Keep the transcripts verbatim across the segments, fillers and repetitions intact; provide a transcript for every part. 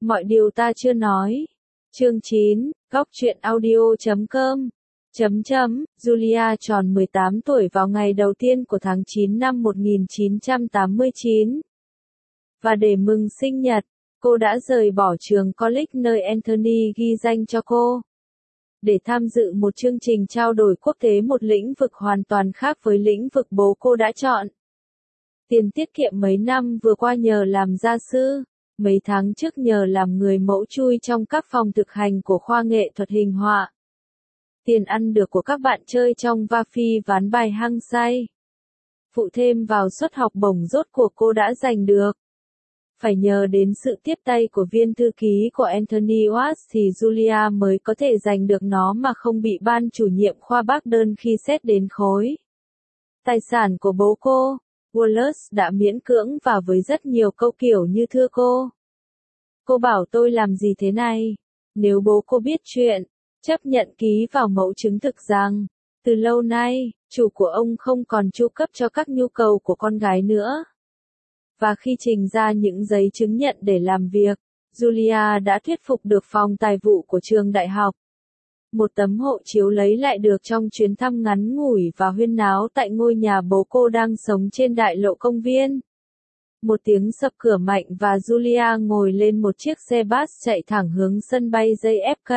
Mọi điều ta chưa nói. Chương chín, góc truyện audio chấm com. Chấm chấm, Julia tròn mười tám tuổi vào ngày đầu tiên của tháng chín năm một nghìn chín trăm tám mươi chín. Và để mừng sinh nhật, cô đã rời bỏ trường college nơi Anthony ghi danh cho cô, để tham dự một chương trình trao đổi quốc tế, một lĩnh vực hoàn toàn khác với lĩnh vực bố cô đã chọn. Tiền tiết kiệm mấy năm vừa qua nhờ làm gia sư, mấy tháng trước nhờ làm người mẫu chui trong các phòng thực hành của khoa nghệ thuật hình họa. Tiền ăn được của các bạn chơi trong va phi ván bài hăng say. Phụ thêm vào suất học bổng rốt cuộc cô đã giành được. Phải nhờ đến sự tiếp tay của viên thư ký của Anthony Watts thì Julia mới có thể giành được nó mà không bị ban chủ nhiệm khoa bác đơn khi xét đến khối tài sản của bố cô. Wallace đã miễn cưỡng và với rất nhiều câu kiểu như thưa cô. Cô bảo tôi làm gì thế này? Nếu bố cô biết chuyện, chấp nhận ký vào mẫu chứng thực rằng, từ lâu nay, chủ của ông không còn chu cấp cho các nhu cầu của con gái nữa. Và khi trình ra những giấy chứng nhận để làm việc, Julia đã thuyết phục được phòng tài vụ của trường đại học. Một tấm hộ chiếu lấy lại được trong chuyến thăm ngắn ngủi và huyên náo tại ngôi nhà bố cô đang sống trên đại lộ công viên. Một tiếng sập cửa mạnh và Julia ngồi lên một chiếc xe bus chạy thẳng hướng sân bay gi ép ca.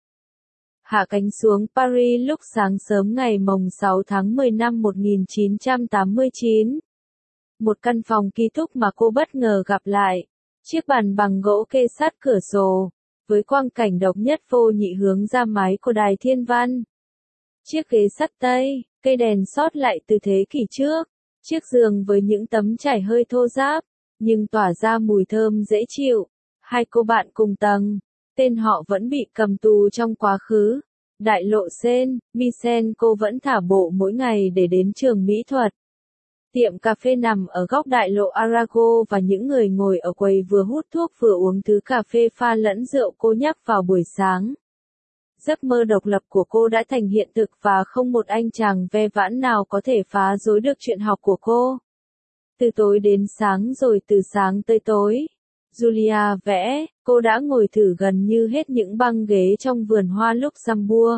Hạ cánh xuống Paris lúc sáng sớm ngày mồng sáu tháng mười năm một nghìn chín trăm tám mươi chín. Một căn phòng ký túc mà cô bất ngờ gặp lại. Chiếc bàn bằng gỗ kê sát cửa sổ, với quang cảnh độc nhất vô nhị hướng ra mái của đài thiên văn. Chiếc ghế sắt tây, cây đèn sót lại từ thế kỷ trước. Chiếc giường với những tấm trải hơi thô ráp, nhưng tỏa ra mùi thơm dễ chịu. Hai cô bạn cùng tầng, tên họ vẫn bị cầm tù trong quá khứ. Đại lộ Sen, Misen cô vẫn thả bộ mỗi ngày để đến trường mỹ thuật. Tiệm cà phê nằm ở góc đại lộ Arago và những người ngồi ở quầy vừa hút thuốc vừa uống thứ cà phê pha lẫn rượu cô nhắc vào buổi sáng. Giấc mơ độc lập của cô đã thành hiện thực và không một anh chàng ve vãn nào có thể phá rối được chuyện học của cô. Từ tối đến sáng rồi từ sáng tới tối. Julia vẽ, cô đã ngồi thử gần như hết những băng ghế trong vườn hoa Luxembourg.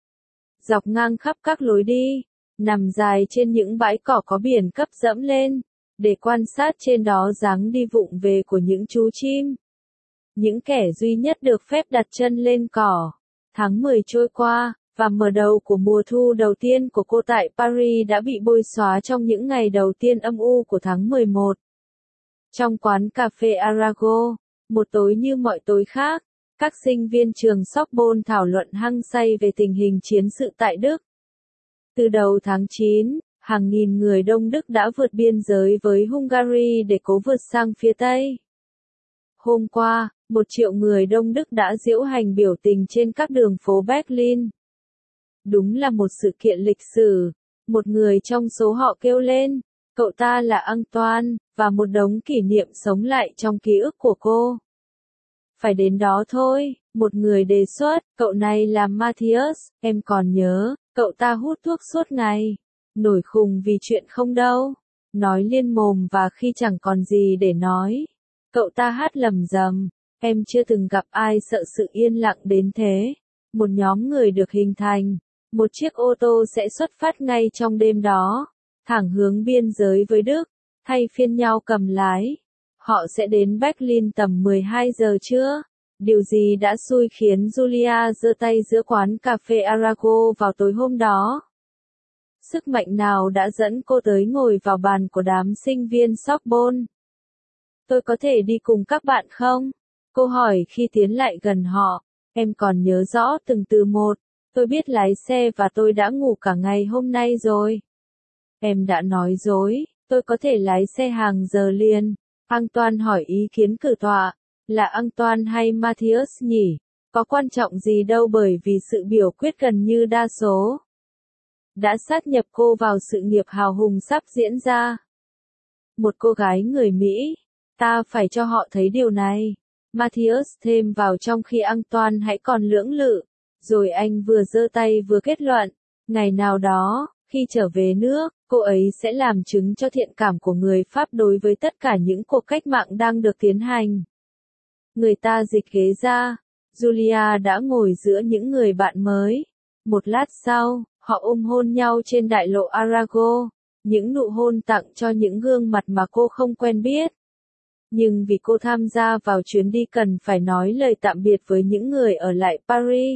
Dọc ngang khắp các lối đi, nằm dài trên những bãi cỏ có biển cấp dẫm lên, để quan sát trên đó dáng đi vụng về của những chú chim. Những kẻ duy nhất được phép đặt chân lên cỏ. Tháng mười trôi qua, và mở đầu của mùa thu đầu tiên của cô tại Paris đã bị bôi xóa trong những ngày đầu tiên âm u của tháng mười một. Trong quán cà phê Arago, một tối như mọi tối khác, các sinh viên trường Sorbonne thảo luận hăng say về tình hình chiến sự tại Đức. Từ đầu tháng chín, hàng nghìn người Đông Đức đã vượt biên giới với Hungary để cố vượt sang phía Tây. Hôm qua, một triệu người Đông Đức đã diễu hành biểu tình trên các đường phố Berlin. Đúng là một sự kiện lịch sử. Một người trong số họ kêu lên, cậu ta là Antoine, và một đống kỷ niệm sống lại trong ký ức của cô. Phải đến đó thôi, một người đề xuất, cậu này là Matthias, em còn nhớ, cậu ta hút thuốc suốt ngày. Nổi khùng vì chuyện không đâu. Nói liên mồm và khi chẳng còn gì để nói. Cậu ta hát lầm rầm. Em chưa từng gặp ai sợ sự yên lặng đến thế. Một nhóm người được hình thành. Một chiếc ô tô sẽ xuất phát ngay trong đêm đó. Thẳng hướng biên giới với Đức. Thay phiên nhau cầm lái. Họ sẽ đến Berlin tầm mười hai giờ trưa. Điều gì đã xui khiến Julia giơ tay giữa quán cà phê Arago vào tối hôm đó? Sức mạnh nào đã dẫn cô tới ngồi vào bàn của đám sinh viên Sorbonne? Tôi có thể đi cùng các bạn không? Cô hỏi khi tiến lại gần họ. Em còn nhớ rõ từng từ một. Tôi biết lái xe và tôi đã ngủ cả ngày hôm nay rồi. Em đã nói dối. Tôi có thể lái xe hàng giờ liền. Antoine hỏi ý kiến cử tọa. Là Antoine hay Matthias nhỉ? Có quan trọng gì đâu bởi vì sự biểu quyết gần như đa số đã sát nhập cô vào sự nghiệp hào hùng sắp diễn ra. Một cô gái người Mỹ. Ta phải cho họ thấy điều này. Matthias thêm vào trong khi Antoine hãy còn lưỡng lự. Rồi anh vừa giơ tay vừa kết luận. Ngày nào đó, khi trở về nước, cô ấy sẽ làm chứng cho thiện cảm của người Pháp đối với tất cả những cuộc cách mạng đang được tiến hành. Người ta dịch ghế ra. Julia đã ngồi giữa những người bạn mới. Một lát sau, họ ôm hôn nhau trên đại lộ Arago. Những nụ hôn tặng cho những gương mặt mà cô không quen biết. Nhưng vì cô tham gia vào chuyến đi cần phải nói lời tạm biệt với những người ở lại Paris.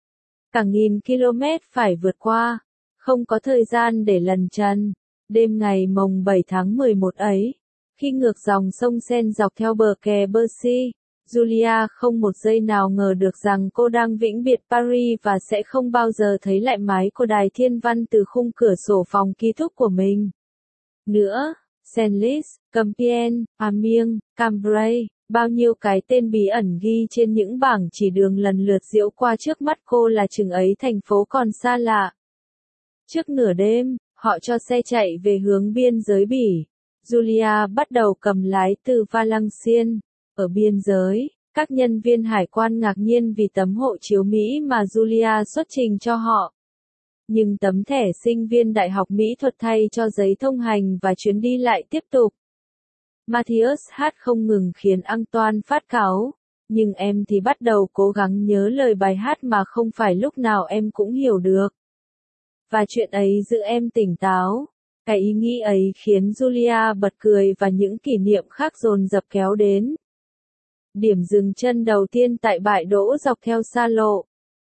Cả nghìn km phải vượt qua. Không có thời gian để lần trần. Đêm ngày mồng bảy tháng mười một ấy, khi ngược dòng sông Seine dọc theo bờ kè Bercy, Julia không một giây nào ngờ được rằng cô đang vĩnh biệt Paris và sẽ không bao giờ thấy lại mái của đài thiên văn từ khung cửa sổ phòng ký túc của mình. Nữa, Senlis, Compiègne, Amiens, Cambrai, bao nhiêu cái tên bí ẩn ghi trên những bảng chỉ đường lần lượt diễu qua trước mắt cô là chừng ấy thành phố còn xa lạ. Trước nửa đêm, họ cho xe chạy về hướng biên giới Bỉ. Julia bắt đầu cầm lái từ Valenciennes. Ở biên giới, các nhân viên hải quan ngạc nhiên vì tấm hộ chiếu Mỹ mà Julia xuất trình cho họ. Nhưng tấm thẻ sinh viên Đại học Mỹ thuật thay cho giấy thông hành và chuyến đi lại tiếp tục. Matthias hát không ngừng khiến Antoine phát cáu. Nhưng em thì bắt đầu cố gắng nhớ lời bài hát mà không phải lúc nào em cũng hiểu được. Và chuyện ấy giữ em tỉnh táo. Cái ý nghĩ ấy khiến Julia bật cười và những kỷ niệm khác dồn dập kéo đến. Điểm dừng chân đầu tiên tại bãi đỗ dọc theo xa lộ.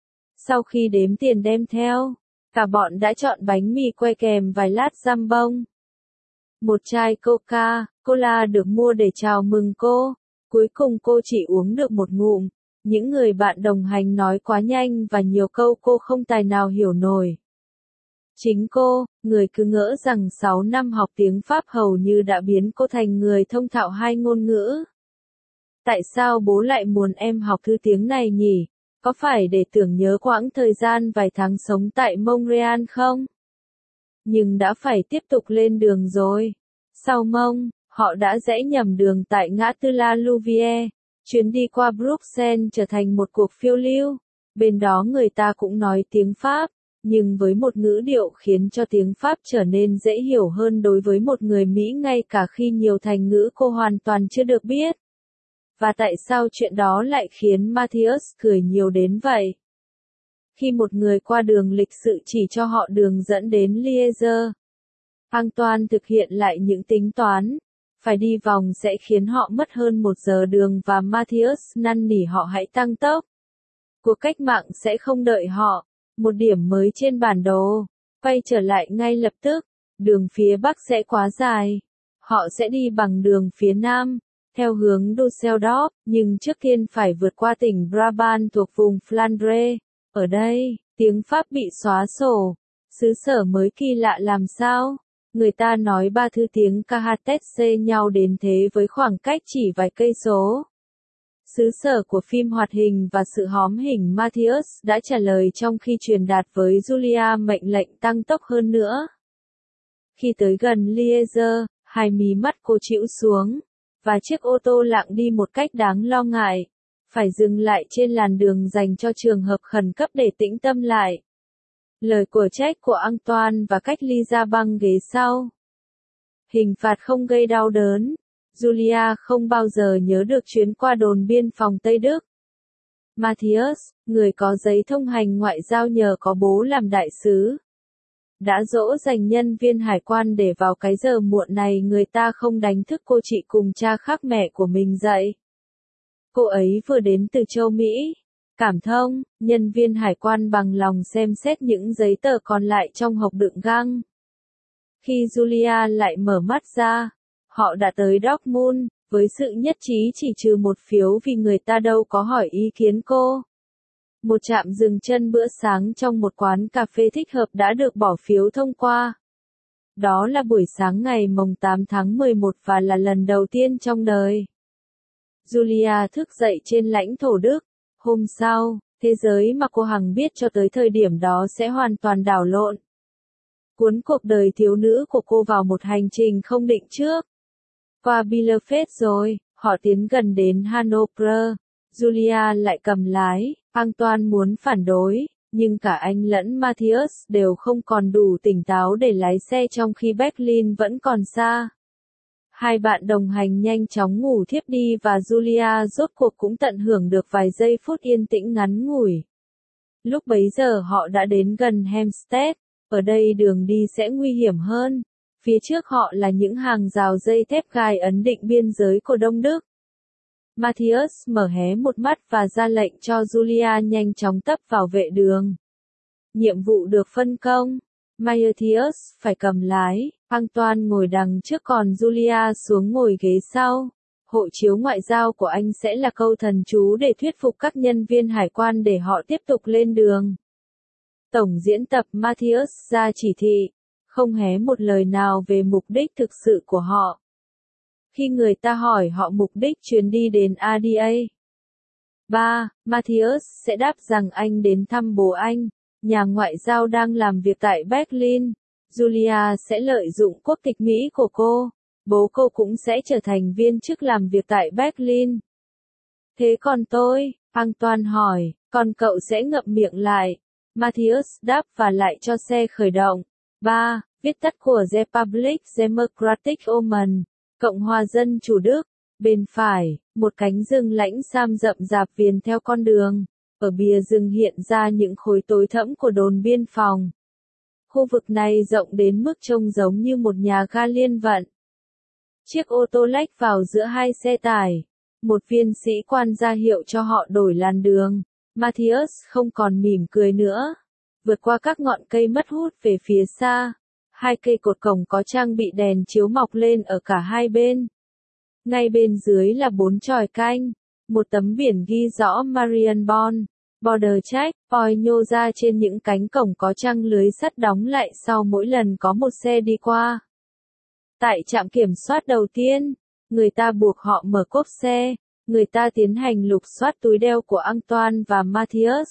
Sau khi đếm tiền đem theo, cả bọn đã chọn bánh mì que kèm vài lát jambon. Một chai Coca-Cola được mua để chào mừng cô. Cuối cùng cô chỉ uống được một ngụm. Những người bạn đồng hành nói quá nhanh và nhiều câu cô không tài nào hiểu nổi. Chính cô, người cứ ngỡ rằng sáu năm học tiếng Pháp hầu như đã biến cô thành người thông thạo hai ngôn ngữ. Tại sao bố lại muốn em học thứ tiếng này nhỉ? Có phải để tưởng nhớ quãng thời gian vài tháng sống tại Montreal không? Nhưng đã phải tiếp tục lên đường rồi. Sau Mông, họ đã rẽ nhầm đường tại ngã tư La Louvière. Chuyến đi qua Bruxelles trở thành một cuộc phiêu lưu. Bên đó người ta cũng nói tiếng Pháp. Nhưng với một ngữ điệu khiến cho tiếng Pháp trở nên dễ hiểu hơn đối với một người Mỹ ngay cả khi nhiều thành ngữ cô hoàn toàn chưa được biết. Và tại sao chuyện đó lại khiến Matthias cười nhiều đến vậy? Khi một người qua đường lịch sự chỉ cho họ đường dẫn đến Liège, Antoine thực hiện lại những tính toán. Phải đi vòng sẽ khiến họ mất hơn một giờ đường và Matthias năn nỉ họ hãy tăng tốc. Cuộc cách mạng sẽ không đợi họ. Một điểm mới trên bản đồ. Quay trở lại ngay lập tức. Đường phía Bắc sẽ quá dài. Họ sẽ đi bằng đường phía Nam, theo hướng Düsseldorf, nhưng trước tiên phải vượt qua tỉnh Brabant thuộc vùng Flandre. Ở đây, tiếng Pháp bị xóa sổ. Xứ sở mới kỳ lạ làm sao? Người ta nói ba thứ tiếng ca hát tét xê nhau đến thế với khoảng cách chỉ vài cây số. Xứ sở của phim hoạt hình và sự hóm hình Matthias đã trả lời trong khi truyền đạt với Julia mệnh lệnh tăng tốc hơn nữa. Khi tới gần Liège, hai mí mắt cô chĩu xuống, và chiếc ô tô lặng đi một cách đáng lo ngại. Phải dừng lại trên làn đường dành cho trường hợp khẩn cấp để tĩnh tâm lại. Lời của trách của Antoine và cách ly ra băng ghế sau. Hình phạt không gây đau đớn. Julia không bao giờ nhớ được chuyến qua đồn biên phòng Tây Đức. Matthias, người có giấy thông hành ngoại giao nhờ có bố làm đại sứ, đã dỗ dành nhân viên hải quan để vào cái giờ muộn này người ta không đánh thức cô chị cùng cha khác mẹ của mình dậy. Cô ấy vừa đến từ châu Mỹ. Cảm thông, nhân viên hải quan bằng lòng xem xét những giấy tờ còn lại trong hộp đựng găng. Khi Julia lại mở mắt ra, họ đã tới Dortmund, với sự nhất trí chỉ trừ một phiếu vì người ta đâu có hỏi ý kiến cô. Một trạm dừng chân bữa sáng trong một quán cà phê thích hợp đã được bỏ phiếu thông qua. Đó là buổi sáng ngày mồng tám tháng mười một và là lần đầu tiên trong đời Julia thức dậy trên lãnh thổ Đức. Hôm sau, thế giới mà cô hằng biết cho tới thời điểm đó sẽ hoàn toàn đảo lộn. Cuốn cuộc đời thiếu nữ của cô vào một hành trình không định trước. Qua Bielefeld rồi, họ tiến gần đến Hanover. Julia lại cầm lái. Antoine muốn phản đối, nhưng cả anh lẫn Matthias đều không còn đủ tỉnh táo để lái xe trong khi Berlin vẫn còn xa. Hai bạn đồng hành nhanh chóng ngủ thiếp đi và Julia rốt cuộc cũng tận hưởng được vài giây phút yên tĩnh ngắn ngủi. Lúc bấy giờ họ đã đến gần Hampstead, ở đây đường đi sẽ nguy hiểm hơn. Phía trước họ là những hàng rào dây thép gai ấn định biên giới của Đông Đức. Matthias mở hé một mắt và ra lệnh cho Julia nhanh chóng tấp vào vệ đường. Nhiệm vụ được phân công. Matthias phải cầm lái, Antoine ngồi đằng trước còn Julia xuống ngồi ghế sau. Hộ chiếu ngoại giao của anh sẽ là câu thần chú để thuyết phục các nhân viên hải quan để họ tiếp tục lên đường. Tổng diễn tập Matthias ra chỉ thị, không hé một lời nào về mục đích thực sự của họ. Khi người ta hỏi họ mục đích chuyến đi đến a đê a. ba. Matthias sẽ đáp rằng anh đến thăm bố anh, nhà ngoại giao đang làm việc tại Berlin. Julia sẽ lợi dụng quốc tịch Mỹ của cô. Bố cô cũng sẽ trở thành viên chức làm việc tại Berlin. Thế còn tôi? Antoine hỏi, còn cậu sẽ ngậm miệng lại. Matthias đáp và lại cho xe khởi động. ba. Viết tắt của Republic Democratic Oman, Cộng hòa Dân Chủ Đức. Bên phải, một cánh rừng lãnh sam rậm rạp viền theo con đường. Ở bìa rừng hiện ra những khối tối thẫm của đồn biên phòng. Khu vực này rộng đến mức trông giống như một nhà ga liên vận. Chiếc ô tô lách vào giữa hai xe tải. Một viên sĩ quan ra hiệu cho họ đổi làn đường. Matthias không còn mỉm cười nữa. Vượt qua các ngọn cây mất hút về phía xa. Hai cây cột cổng có trang bị đèn chiếu mọc lên ở cả hai bên. Ngay bên dưới là bốn chòi canh. Một tấm biển ghi rõ Marienborn, Border Check Point nhô ra trên những cánh cổng có trăng lưới sắt đóng lại sau mỗi lần có một xe đi qua. Tại trạm kiểm soát đầu tiên, người ta buộc họ mở cốp xe, người ta tiến hành lục soát túi đeo của Antoine và Matthias.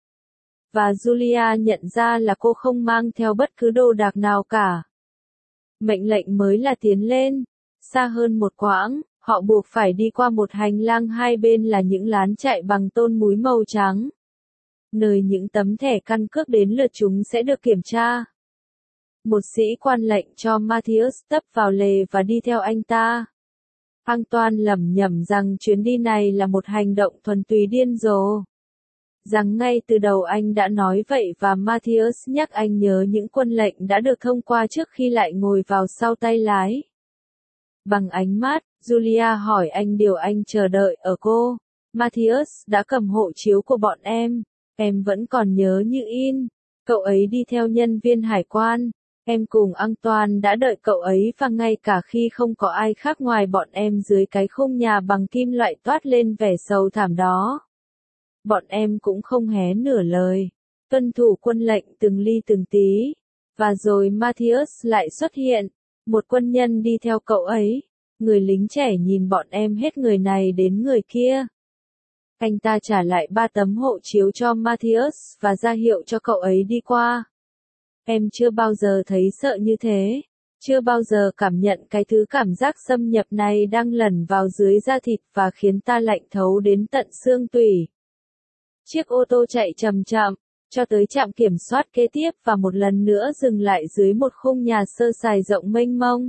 Và Julia nhận ra là cô không mang theo bất cứ đồ đạc nào cả. Mệnh lệnh mới là tiến lên. Xa hơn một quãng, họ buộc phải đi qua một hành lang hai bên là những lán chạy bằng tôn múi màu trắng. Nơi những tấm thẻ căn cước đến lượt chúng sẽ được kiểm tra. Một sĩ quan lệnh cho Matthias tấp vào lề và đi theo anh ta. Antoine lẩm nhẩm rằng chuyến đi này là một hành động thuần túy điên rồ. Rằng ngay từ đầu anh đã nói vậy và Matthias nhắc anh nhớ những quân lệnh đã được thông qua trước khi lại ngồi vào sau tay lái. Bằng ánh mắt, Julia hỏi anh điều anh chờ đợi ở cô. Matthias đã cầm hộ chiếu của bọn em. Em vẫn còn nhớ như in. Cậu ấy đi theo nhân viên hải quan. Em cùng Antoine đã đợi cậu ấy và ngay cả khi không có ai khác ngoài bọn em dưới cái khung nhà bằng kim loại toát lên vẻ sầu thảm đó. Bọn em cũng không hé nửa lời. Tuân thủ quân lệnh từng ly từng tí. Và rồi Matthias lại xuất hiện. Một quân nhân đi theo cậu ấy. Người lính trẻ nhìn bọn em hết người này đến người kia. Anh ta trả lại ba tấm hộ chiếu cho Matthias và ra hiệu cho cậu ấy đi qua. Em chưa bao giờ thấy sợ như thế. Chưa bao giờ cảm nhận cái thứ cảm giác xâm nhập này đang lẩn vào dưới da thịt và khiến ta lạnh thấu đến tận xương tủy. Chiếc ô tô chạy chậm chậm, cho tới trạm kiểm soát kế tiếp và một lần nữa dừng lại dưới một khung nhà sơ sài rộng mênh mông.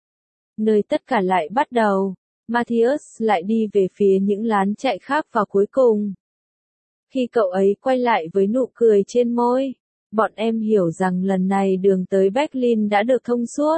Nơi tất cả lại bắt đầu, Matthias lại đi về phía những lán chạy khác và cuối cùng. Khi cậu ấy quay lại với nụ cười trên môi, bọn em hiểu rằng lần này đường tới Berlin đã được thông suốt.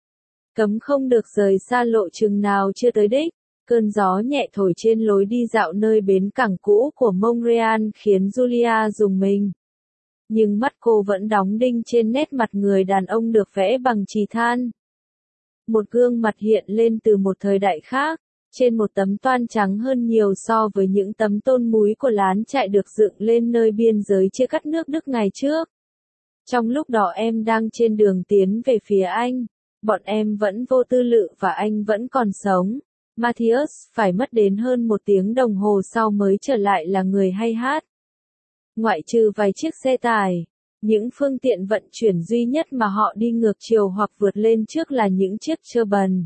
Cấm không được rời xa lộ trình nào chưa tới đích. Cơn gió nhẹ thổi trên lối đi dạo nơi bến cảng cũ của Montreal khiến Julia rùng mình. Nhưng mắt cô vẫn đóng đinh trên nét mặt người đàn ông được vẽ bằng chì than. Một gương mặt hiện lên từ một thời đại khác, trên một tấm toan trắng hơn nhiều so với những tấm tôn múi của lán chạy được dựng lên nơi biên giới chia cắt nước Đức ngày trước. Trong lúc đó em đang trên đường tiến về phía anh, bọn em vẫn vô tư lự và anh vẫn còn sống. Matthias phải mất đến hơn một tiếng đồng hồ sau mới trở lại là người hay hát. Ngoại trừ vài chiếc xe tải, những phương tiện vận chuyển duy nhất mà họ đi ngược chiều hoặc vượt lên trước là những chiếc trơ bần.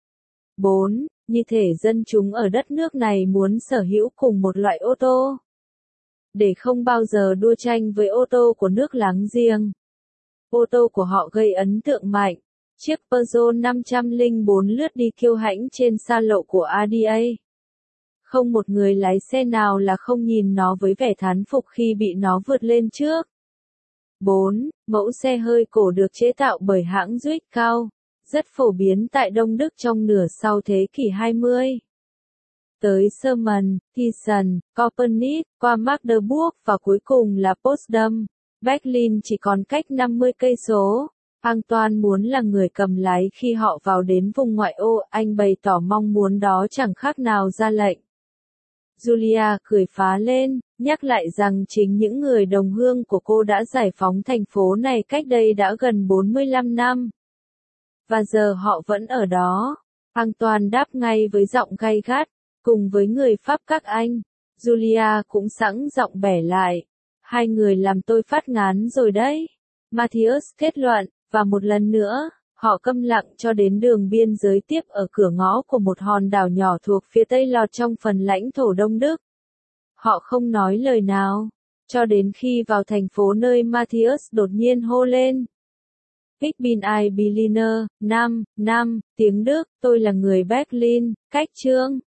bốn. Như thể dân chúng ở đất nước này muốn sở hữu cùng một loại ô tô. Để không bao giờ đua tranh với ô tô của nước láng giềng. Ô tô của họ gây ấn tượng mạnh. Chiếc Peugeot năm không bốn lướt đi kiêu hãnh trên xa lộ của a đê a. Không một người lái xe nào là không nhìn nó với vẻ thán phục khi bị nó vượt lên trước. bốn. Mẫu xe hơi cổ được chế tạo bởi hãng Zwickau, rất phổ biến tại Đông Đức trong nửa sau thế kỷ hai mươi. Tới Sherman, Thyssen, Copernic, qua Magdeburg và cuối cùng là Potsdam, Berlin chỉ còn cách năm mươi cây số. Antoine muốn là người cầm lái khi họ vào đến vùng ngoại ô, anh bày tỏ mong muốn đó chẳng khác nào ra lệnh. Julia cười phá lên, nhắc lại rằng chính những người đồng hương của cô đã giải phóng thành phố này cách đây đã gần bốn mươi lăm năm. Và giờ họ vẫn ở đó. Antoine đáp ngay với giọng gay gắt, cùng với người Pháp các anh. Julia cũng sẵn giọng bẻ lại. Hai người làm tôi phát ngán rồi đấy. Matthias kết luận, và một lần nữa, họ câm lặng cho đến đường biên giới tiếp ở cửa ngõ của một hòn đảo nhỏ thuộc phía tây lọt trong phần lãnh thổ Đông Đức. Họ không nói lời nào, cho đến khi vào thành phố nơi Matthias đột nhiên hô lên. Ich bin ein Berliner, năm, năm, tiếng Đức, tôi là người Berlin, cách chương.